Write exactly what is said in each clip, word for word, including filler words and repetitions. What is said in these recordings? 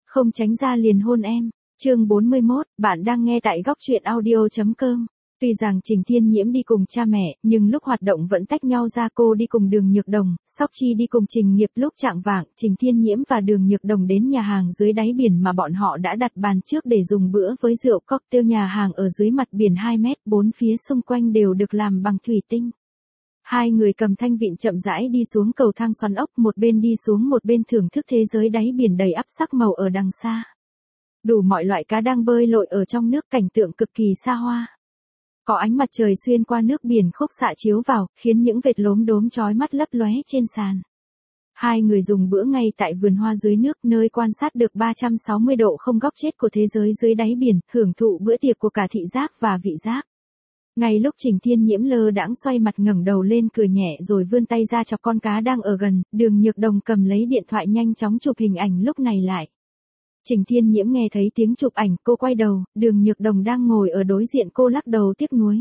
Không tránh ra liền hôn em. Chương bốn mươi mốt, bạn đang nghe tại góc truyện audio.com. Tuy rằng Trình Thiên Nhiễm đi cùng cha mẹ, nhưng lúc hoạt động vẫn tách nhau ra. Cô đi cùng Đường Nhược Đồng, Sóc Chi đi cùng Trình Nghiệp. Lúc chạng vạng, Trình Thiên Nhiễm và Đường Nhược Đồng đến nhà hàng dưới đáy biển mà bọn họ đã đặt bàn trước để dùng bữa với rượu cocktail. Nhà hàng ở dưới mặt biển hai mét, bốn phía xung quanh đều được làm bằng thủy tinh. Hai người cầm thanh vịn chậm rãi đi xuống cầu thang xoắn ốc, một bên đi xuống một bên thưởng thức thế giới đáy biển đầy ắp sắc màu ở đằng xa. Đủ mọi loại cá đang bơi lội ở trong nước, cảnh tượng cực kỳ xa hoa. Có ánh mặt trời xuyên qua nước biển khúc xạ chiếu vào, khiến những vệt lốm đốm chói mắt lấp lóe trên sàn. Hai người dùng bữa ngay tại vườn hoa dưới nước, nơi quan sát được ba trăm sáu mươi độ không góc chết của thế giới dưới đáy biển, hưởng thụ bữa tiệc của cả thị giác và vị giác. Ngay lúc Trình Thiên Nhiễm lơ đãng xoay mặt ngẩng đầu lên cười nhẹ rồi vươn tay ra chọc con cá đang ở gần, Đường Nhược Đồng cầm lấy điện thoại nhanh chóng chụp hình ảnh lúc này lại. Trình Thiên Nhiễm nghe thấy tiếng chụp ảnh, cô quay đầu, Đường Nhược Đồng đang ngồi ở đối diện cô lắc đầu tiếc nuối.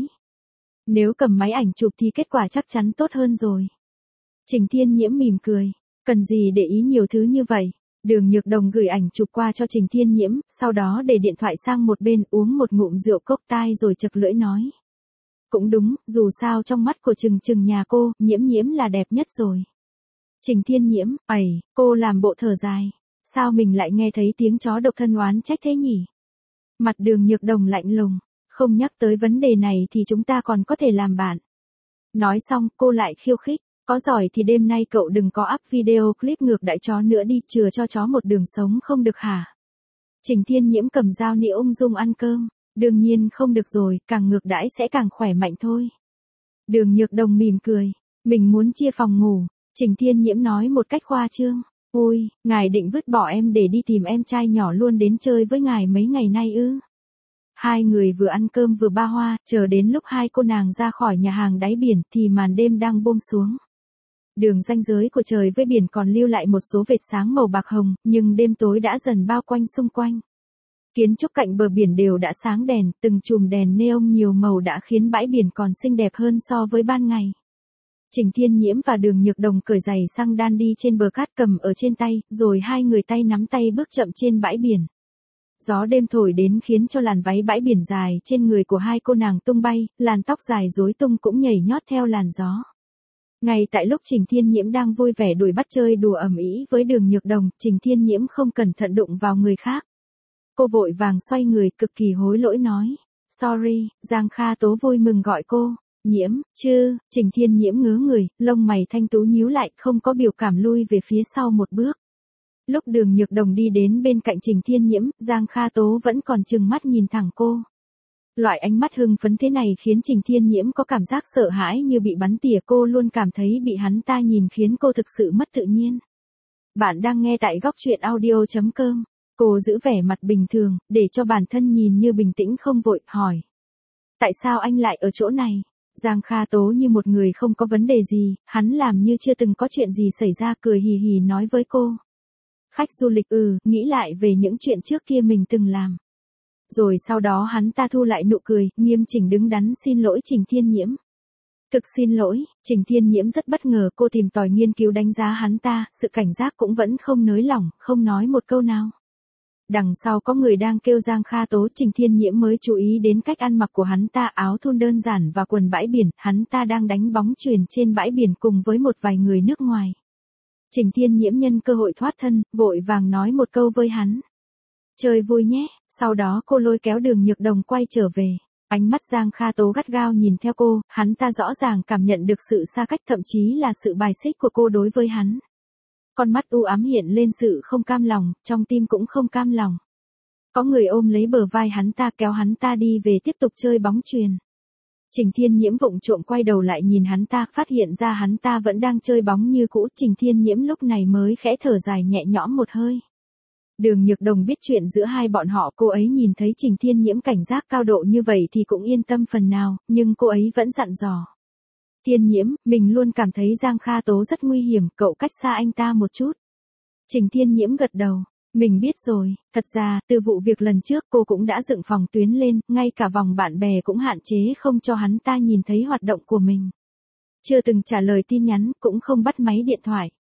Nếu cầm máy ảnh chụp thì kết quả chắc chắn tốt hơn rồi. Trình Thiên Nhiễm mỉm cười, cần gì để ý nhiều thứ như vậy. Đường Nhược Đồng gửi ảnh chụp qua cho Trình Thiên Nhiễm, sau đó để điện thoại sang một bên uống một ngụm rượu cocktail rồi chật lưỡi nói. Cũng đúng, dù sao trong mắt của Trừng Trừng nhà cô, Nhiễm Nhiễm là đẹp nhất rồi. Trình Thiên Nhiễm, ẩy, cô làm bộ thở dài. Sao mình lại nghe thấy tiếng chó độc thân oán trách thế nhỉ? Mặt Đường Nhược Đồng lạnh lùng, không nhắc tới vấn đề này thì chúng ta còn có thể làm bạn. Nói xong, cô lại khiêu khích, có giỏi thì đêm nay cậu đừng có up video clip ngược đãi chó nữa đi, chừa cho chó một đường sống không được hả? Trình Thiên Nhiễm cầm dao nĩa ung dung ăn cơm, đương nhiên không được rồi, càng ngược đãi sẽ càng khỏe mạnh thôi. Đường Nhược Đồng mỉm cười, mình muốn chia phòng ngủ, Trình Thiên Nhiễm nói một cách khoa trương. Ôi, ngài định vứt bỏ em để đi tìm em trai nhỏ luôn đến chơi với ngài mấy ngày nay ư? Hai người vừa ăn cơm vừa ba hoa, chờ đến lúc hai cô nàng ra khỏi nhà hàng đáy biển thì màn đêm đang buông xuống. Đường ranh giới của trời với biển còn lưu lại một số vệt sáng màu bạc hồng, nhưng đêm tối đã dần bao quanh xung quanh. Kiến trúc cạnh bờ biển đều đã sáng đèn, từng chùm đèn neon nhiều màu đã khiến bãi biển còn xinh đẹp hơn so với ban ngày. Trình Thiên Nhiễm và Đường Nhược Đồng cởi giày sang đan đi trên bờ cát cầm ở trên tay, rồi hai người tay nắm tay bước chậm trên bãi biển. Gió đêm thổi đến khiến cho làn váy bãi biển dài trên người của hai cô nàng tung bay, làn tóc dài rối tung cũng nhảy nhót theo làn gió. Ngay tại lúc Trình Thiên Nhiễm đang vui vẻ đuổi bắt chơi đùa ầm ĩ với Đường Nhược Đồng, Trình Thiên Nhiễm không cẩn thận đụng vào người khác. Cô vội vàng xoay người cực kỳ hối lỗi nói, sorry, Giang Kha Tố vui mừng gọi cô. Nhiễm, chứ, Trình Thiên Nhiễm ngớ người, lông mày thanh tú nhíu lại, không có biểu cảm lui về phía sau một bước. Lúc Đường Nhược Đồng đi đến bên cạnh Trình Thiên Nhiễm, Giang Kha Tố vẫn còn trừng mắt nhìn thẳng cô. Loại ánh mắt hưng phấn thế này khiến Trình Thiên Nhiễm có cảm giác sợ hãi như bị bắn tỉa, cô luôn cảm thấy bị hắn ta nhìn khiến cô thực sự mất tự nhiên. Bạn đang nghe tại góc truyện audio.com. Cô giữ vẻ mặt bình thường, để cho bản thân nhìn như bình tĩnh không vội, hỏi. Tại sao anh lại ở chỗ này? Giang Kha Tố như một người không có vấn đề gì, hắn làm như chưa từng có chuyện gì xảy ra, cười hì hì nói với cô. Khách du lịch ừ, nghĩ lại về những chuyện trước kia mình từng làm. Rồi sau đó hắn ta thu lại nụ cười, nghiêm chỉnh đứng đắn xin lỗi Trình Thiên Nhiễm. Thực xin lỗi, Trình Thiên Nhiễm rất bất ngờ, cô tìm tòi nghiên cứu đánh giá hắn ta, sự cảnh giác cũng vẫn không nới lỏng, không nói một câu nào. Đằng sau có người đang kêu Giang Kha Tố, Trình Thiên Nhiễm mới chú ý đến cách ăn mặc của hắn ta, áo thun đơn giản và quần bãi biển, hắn ta đang đánh bóng chuyền trên bãi biển cùng với một vài người nước ngoài. Trình Thiên Nhiễm nhân cơ hội thoát thân, vội vàng nói một câu với hắn. Chơi vui nhé, sau đó cô lôi kéo Đường Nhược Đồng quay trở về. Ánh mắt Giang Kha Tố gắt gao nhìn theo cô, hắn ta rõ ràng cảm nhận được sự xa cách, thậm chí là sự bài xích của cô đối với hắn. Con mắt u ám hiện lên sự không cam lòng, trong tim cũng không cam lòng. Có người ôm lấy bờ vai hắn ta kéo hắn ta đi về tiếp tục chơi bóng chuyền. Trình Thiên Nhiễm vụng trộm quay đầu lại nhìn hắn ta, phát hiện ra hắn ta vẫn đang chơi bóng như cũ. Trình Thiên Nhiễm lúc này mới khẽ thở dài nhẹ nhõm một hơi. Đường Nhược Đồng biết chuyện giữa hai bọn họ, cô ấy nhìn thấy Trình Thiên Nhiễm cảnh giác cao độ như vậy thì cũng yên tâm phần nào, nhưng cô ấy vẫn dặn dò. Thiên Nhiễm, mình luôn cảm thấy Giang Kha Tố rất nguy hiểm, cậu cách xa anh ta một chút. Trình Thiên Nhiễm gật đầu, mình biết rồi, thật ra, từ vụ việc lần trước cô cũng đã dựng phòng tuyến lên, ngay cả vòng bạn bè cũng hạn chế không cho hắn ta nhìn thấy hoạt động của mình. Chưa từng trả lời tin nhắn, cũng không bắt máy điện thoại.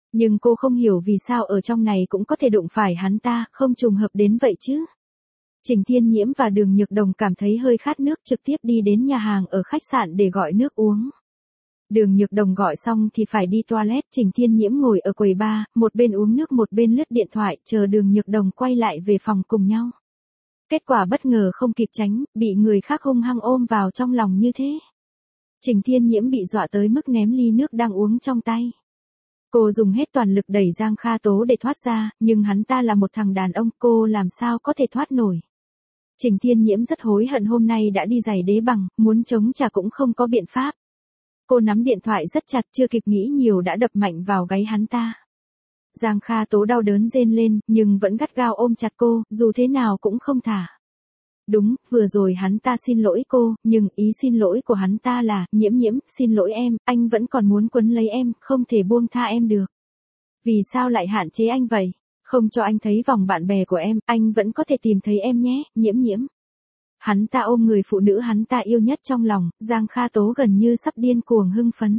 Nhưng cô không hiểu vì sao ở trong này cũng có thể đụng phải hắn ta, không trùng hợp đến vậy chứ. Trình Thiên Nhiễm và Đường Nhược Đồng cảm thấy hơi khát nước, trực tiếp đi đến nhà hàng ở khách sạn để gọi nước uống. Đường Nhược Đồng gọi xong thì phải đi toilet, Trình Thiên Nhiễm ngồi ở quầy bar, một bên uống nước một bên lướt điện thoại, chờ Đường Nhược Đồng quay lại về phòng cùng nhau. Kết quả bất ngờ không kịp tránh, bị người khác hung hăng ôm vào trong lòng như thế. Trình Thiên Nhiễm bị dọa tới mức ném ly nước đang uống trong tay. Cô dùng hết toàn lực đẩy Giang Kha Tố để thoát ra, nhưng hắn ta là một thằng đàn ông, cô làm sao có thể thoát nổi. Trình Thiên Nhiễm rất hối hận hôm nay đã đi giày đế bằng, muốn chống trả cũng không có biện pháp. Cô nắm điện thoại rất chặt, chưa kịp nghĩ nhiều đã đập mạnh vào gáy hắn ta. Giang Kha Tố đau đớn rên lên, nhưng vẫn gắt gao ôm chặt cô, dù thế nào cũng không thả. Đúng, vừa rồi hắn ta xin lỗi cô, nhưng ý xin lỗi của hắn ta là, Nhiễm Nhiễm, xin lỗi em, anh vẫn còn muốn quấn lấy em, không thể buông tha em được. Vì sao lại hạn chế anh vậy? Không cho anh thấy vòng bạn bè của em, anh vẫn có thể tìm thấy em nhé, Nhiễm Nhiễm. Hắn ta ôm người phụ nữ hắn ta yêu nhất trong lòng, Giang Kha Tố gần như sắp điên cuồng hưng phấn.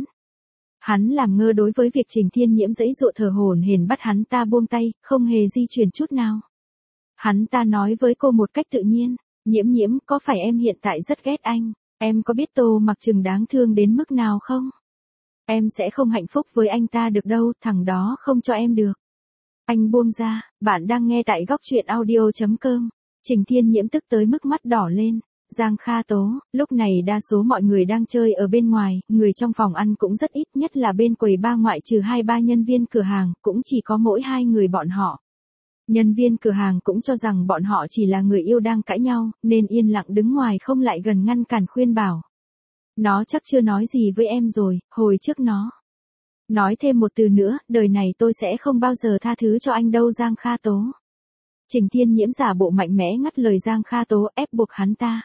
Hắn làm ngơ đối với việc Trình Thiên Nhiễm giãy giụa thở hổn hển bắt hắn ta buông tay, không hề di chuyển chút nào. Hắn ta nói với cô một cách tự nhiên, Nhiễm Nhiễm, có phải em hiện tại rất ghét anh? Em có biết Tô Mặc Trừng đáng thương đến mức nào không? Em sẽ không hạnh phúc với anh ta được đâu, thằng đó không cho em được. Anh buông ra, bạn đang nghe tại góc truyện audio chấm com. Trình Thiên Nhiễm tức tới mức mắt đỏ lên. Giang Kha Tố, lúc này đa số mọi người đang chơi ở bên ngoài, người trong phòng ăn cũng rất ít, nhất là bên quầy bar ngoại trừ hai ba nhân viên cửa hàng, cũng chỉ có mỗi hai người bọn họ. Nhân viên cửa hàng cũng cho rằng bọn họ chỉ là người yêu đang cãi nhau, nên yên lặng đứng ngoài không lại gần ngăn cản khuyên bảo. Nó chắc chưa nói gì với em rồi, hồi trước nó nói thêm một từ nữa, đời này tôi sẽ không bao giờ tha thứ cho anh đâu Giang Kha Tố. Trình Thiên Nhiễm giả bộ mạnh mẽ ngắt lời Giang Kha Tố, ép buộc hắn ta.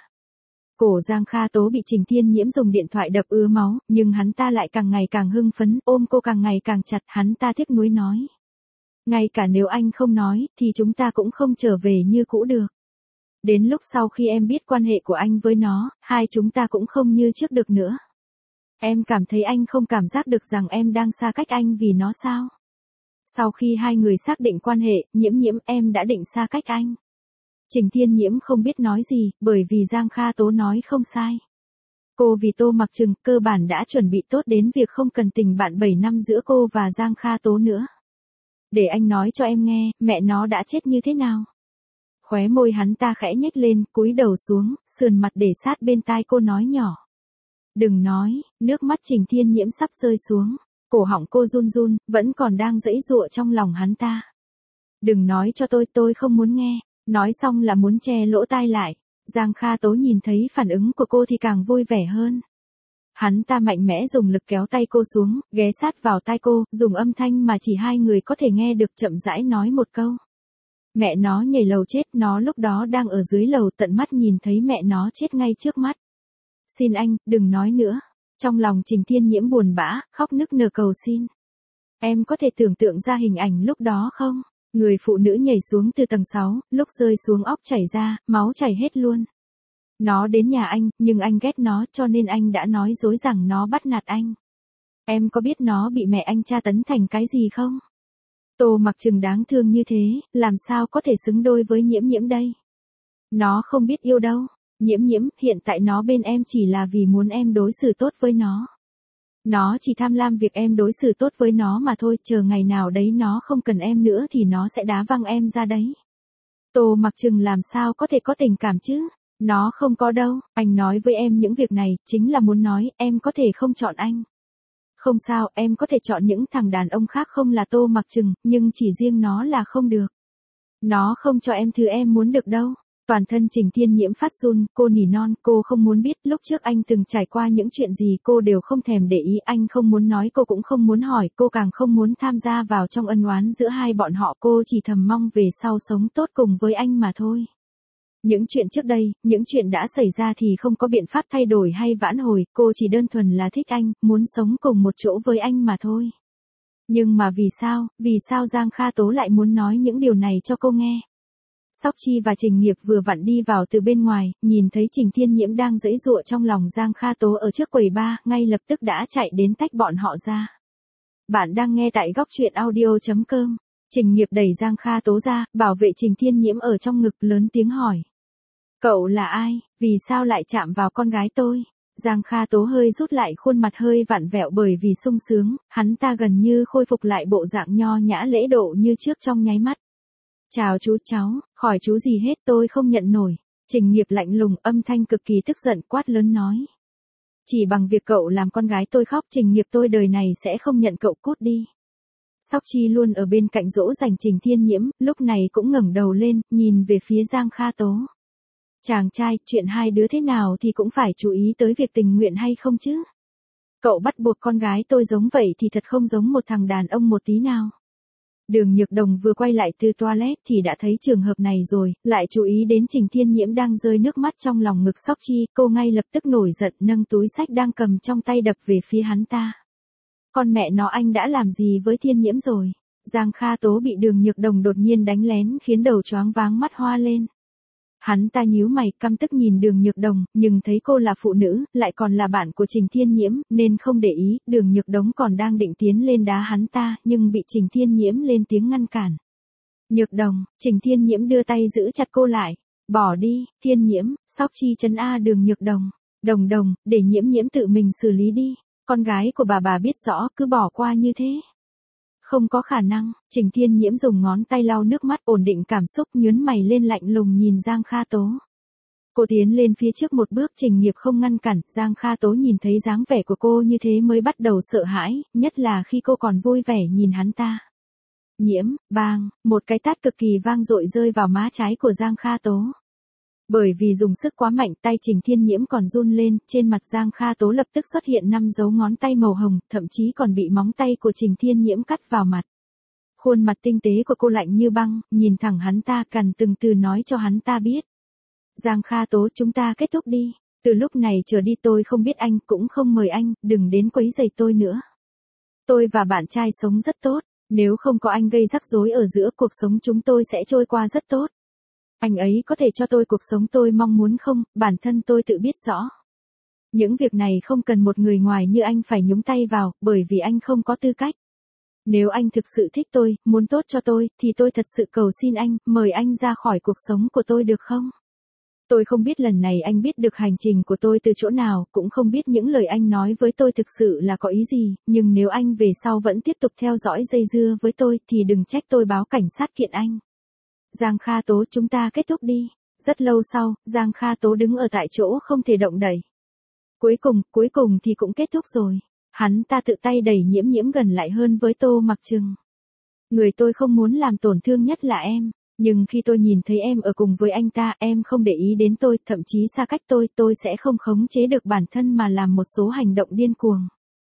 Cổ Giang Kha Tố bị Trình Thiên Nhiễm dùng điện thoại đập ứa máu, nhưng hắn ta lại càng ngày càng hưng phấn, ôm cô càng ngày càng chặt, hắn ta tiếc nuối nói. Ngay cả nếu anh không nói, thì chúng ta cũng không trở về như cũ được. Đến lúc sau khi em biết quan hệ của anh với nó, hai chúng ta cũng không như trước được nữa. Em cảm thấy anh không cảm giác được rằng em đang xa cách anh vì nó sao? Sau khi hai người xác định quan hệ, Nhiễm Nhiễm, em đã định xa cách anh. Trình Thiên Nhiễm không biết nói gì, bởi vì Giang Kha Tố nói không sai. Cô vì Tô Mặc Trừng, cơ bản đã chuẩn bị tốt đến việc không cần tình bạn bảy năm giữa cô và Giang Kha Tố nữa. Để anh nói cho em nghe, mẹ nó đã chết như thế nào? Khóe môi hắn ta khẽ nhếch lên, cúi đầu xuống, sườn mặt để sát bên tai cô nói nhỏ. Đừng nói, nước mắt Trình Thiên Nhiễm sắp rơi xuống. Cổ họng cô run run, vẫn còn đang giãy giụa trong lòng hắn ta. Đừng nói cho tôi, tôi không muốn nghe. Nói xong là muốn che lỗ tai lại. Giang Kha Tố nhìn thấy phản ứng của cô thì càng vui vẻ hơn. Hắn ta mạnh mẽ dùng lực kéo tay cô xuống, ghé sát vào tai cô, dùng âm thanh mà chỉ hai người có thể nghe được chậm rãi nói một câu. Mẹ nó nhảy lầu chết, nó lúc đó đang ở dưới lầu tận mắt nhìn thấy mẹ nó chết ngay trước mắt. Xin anh, đừng nói nữa. Trong lòng Trình Thiên Nhiễm buồn bã, khóc nức nở cầu xin. Em có thể tưởng tượng ra hình ảnh lúc đó không? Người phụ nữ nhảy xuống từ tầng sáu, lúc rơi xuống óc chảy ra, máu chảy hết luôn. Nó đến nhà anh, nhưng anh ghét nó cho nên anh đã nói dối rằng nó bắt nạt anh. Em có biết nó bị mẹ anh tra tấn thành cái gì không? Tô Mặc Trừng đáng thương như thế, làm sao có thể xứng đôi với Nhiễm Nhiễm đây? Nó không biết yêu đâu. Nhiễm Nhiễm, hiện tại nó bên em chỉ là vì muốn em đối xử tốt với nó. Nó chỉ tham lam việc em đối xử tốt với nó mà thôi, chờ ngày nào đấy nó không cần em nữa thì nó sẽ đá văng em ra đấy. Tô Mặc Trừng làm sao có thể có tình cảm chứ? Nó không có đâu, anh nói với em những việc này, chính là muốn nói, em có thể không chọn anh. Không sao, em có thể chọn những thằng đàn ông khác không là Tô Mặc Trừng, nhưng chỉ riêng nó là không được. Nó không cho em thứ em muốn được đâu. Toàn thân Trình Thiên Nhiễm phát run, cô nỉ non, cô không muốn biết, lúc trước anh từng trải qua những chuyện gì cô đều không thèm để ý, anh không muốn nói cô cũng không muốn hỏi, cô càng không muốn tham gia vào trong ân oán giữa hai bọn họ, cô chỉ thầm mong về sau sống tốt cùng với anh mà thôi. Những chuyện trước đây, những chuyện đã xảy ra thì không có biện pháp thay đổi hay vãn hồi, cô chỉ đơn thuần là thích anh, muốn sống cùng một chỗ với anh mà thôi. Nhưng mà vì sao, vì sao Giang Kha Tố lại muốn nói những điều này cho cô nghe? Sóc Chi và Trình Nghiệp vừa vặn đi vào từ bên ngoài, nhìn thấy Trình Thiên Nhiễm đang giãy giụa trong lòng Giang Kha Tố ở trước quầy bar, ngay lập tức đã chạy đến tách bọn họ ra. Bạn đang nghe tại góc chuyện audio chấm com. Trình Nghiệp đẩy Giang Kha Tố ra, bảo vệ Trình Thiên Nhiễm ở trong ngực lớn tiếng hỏi. Cậu là ai, vì sao lại chạm vào con gái tôi? Giang Kha Tố hơi rút lại, khuôn mặt hơi vặn vẹo bởi vì sung sướng, hắn ta gần như khôi phục lại bộ dạng nho nhã lễ độ như trước trong nháy mắt. Chào chú cháu, khỏi chú gì hết, tôi không nhận nổi. Trình Nghiệp lạnh lùng, âm thanh cực kỳ tức giận, quát lớn nói. Chỉ bằng việc cậu làm con gái tôi khóc, Trình Nghiệp tôi đời này sẽ không nhận cậu, cút đi. Sóc Chi luôn ở bên cạnh dỗ dành Trình Thiên Nhiễm, lúc này cũng ngẩng đầu lên, nhìn về phía Giang Kha Tố. Chàng trai, chuyện hai đứa thế nào thì cũng phải chú ý tới việc tình nguyện hay không chứ. Cậu bắt buộc con gái tôi giống vậy thì thật không giống một thằng đàn ông một tí nào. Đường Nhược Đồng vừa quay lại từ toilet thì đã thấy trường hợp này rồi, lại chú ý đến Trình Thiên Nhiễm đang rơi nước mắt trong lòng ngực Sóc Chi, cô ngay lập tức nổi giận, nâng túi xách đang cầm trong tay đập về phía hắn ta. Con mẹ nó, anh đã làm gì với Thiên Nhiễm rồi? Giang Kha Tố bị Đường Nhược Đồng đột nhiên đánh lén khiến đầu choáng váng, mắt hoa lên. Hắn ta nhíu mày, căm tức nhìn Đường Nhược Đồng, nhưng thấy cô là phụ nữ, lại còn là bạn của Trình Thiên Nhiễm, nên không để ý. Đường Nhược Đồng còn đang định tiến lên đá hắn ta, nhưng bị Trình Thiên Nhiễm lên tiếng ngăn cản. Nhược Đồng, Trình Thiên Nhiễm đưa tay giữ chặt cô lại. Bỏ đi, Thiên Nhiễm. Sóc Chi trấn a Đường Nhược Đồng. Đồng Đồng, để Nhiễm Nhiễm tự mình xử lý đi. Con gái của bà bà biết rõ, cứ bỏ qua như thế. Không có khả năng. Trình Thiên Nhiễm dùng ngón tay lau nước mắt, ổn định cảm xúc, nhướng mày lên, lạnh lùng nhìn Giang Kha Tố. Cô tiến lên phía trước một bước, Trình Nghiệp không ngăn cản. Giang Kha Tố nhìn thấy dáng vẻ của cô như thế mới bắt đầu sợ hãi, nhất là khi cô còn vui vẻ nhìn hắn ta. Nhiễm, bang, một cái tát cực kỳ vang dội rơi vào má trái của Giang Kha Tố. Bởi vì dùng sức quá mạnh, tay Trình Thiên Nhiễm còn run lên, trên mặt Giang Kha Tố lập tức xuất hiện năm dấu ngón tay màu hồng, thậm chí còn bị móng tay của Trình Thiên Nhiễm cắt vào mặt. Khuôn mặt tinh tế của cô lạnh như băng, nhìn thẳng hắn ta, cằn từng từ nói cho hắn ta biết. Giang Kha Tố, chúng ta kết thúc đi. Từ lúc này trở đi tôi không biết anh, cũng không mời anh, đừng đến quấy rầy tôi nữa. Tôi và bạn trai sống rất tốt, nếu không có anh gây rắc rối ở giữa, cuộc sống chúng tôi sẽ trôi qua rất tốt. Anh ấy có thể cho tôi cuộc sống tôi mong muốn không, bản thân tôi tự biết rõ. Những việc này không cần một người ngoài như anh phải nhúng tay vào, bởi vì anh không có tư cách. Nếu anh thực sự thích tôi, muốn tốt cho tôi, thì tôi thật sự cầu xin anh, mời anh ra khỏi cuộc sống của tôi được không? Tôi không biết lần này anh biết được hành trình của tôi từ chỗ nào, cũng không biết những lời anh nói với tôi thực sự là có ý gì, nhưng nếu anh về sau vẫn tiếp tục theo dõi dây dưa với tôi, thì đừng trách tôi báo cảnh sát kiện anh. Giang Kha Tố, chúng ta kết thúc đi. Rất lâu sau, Giang Kha Tố đứng ở tại chỗ không thể động đậy. Cuối cùng, cuối cùng thì cũng kết thúc rồi. Hắn ta tự tay đẩy Nhiễm Nhiễm gần lại hơn với Tô Mặc Trừng. Người tôi không muốn làm tổn thương nhất là em, nhưng khi tôi nhìn thấy em ở cùng với anh ta, em không để ý đến tôi, thậm chí xa cách tôi, tôi sẽ không khống chế được bản thân mà làm một số hành động điên cuồng.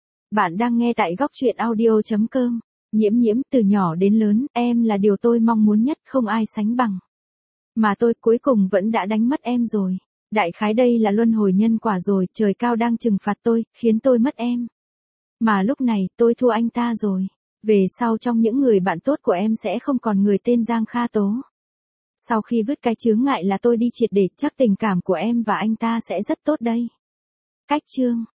Bạn đang nghe tại góc chuyện audio chấm com. Nhiễm Nhiễm, từ nhỏ đến lớn, em là điều tôi mong muốn nhất, không ai sánh bằng. Mà tôi cuối cùng vẫn đã đánh mất em rồi. Đại khái đây là luân hồi nhân quả rồi, trời cao đang trừng phạt tôi, khiến tôi mất em. Mà lúc này, tôi thua anh ta rồi. Về sau trong những người bạn tốt của em sẽ không còn người tên Giang Kha Tố. Sau khi vứt cái chướng ngại là tôi đi triệt để, chắc tình cảm của em và anh ta sẽ rất tốt đây. Cách chương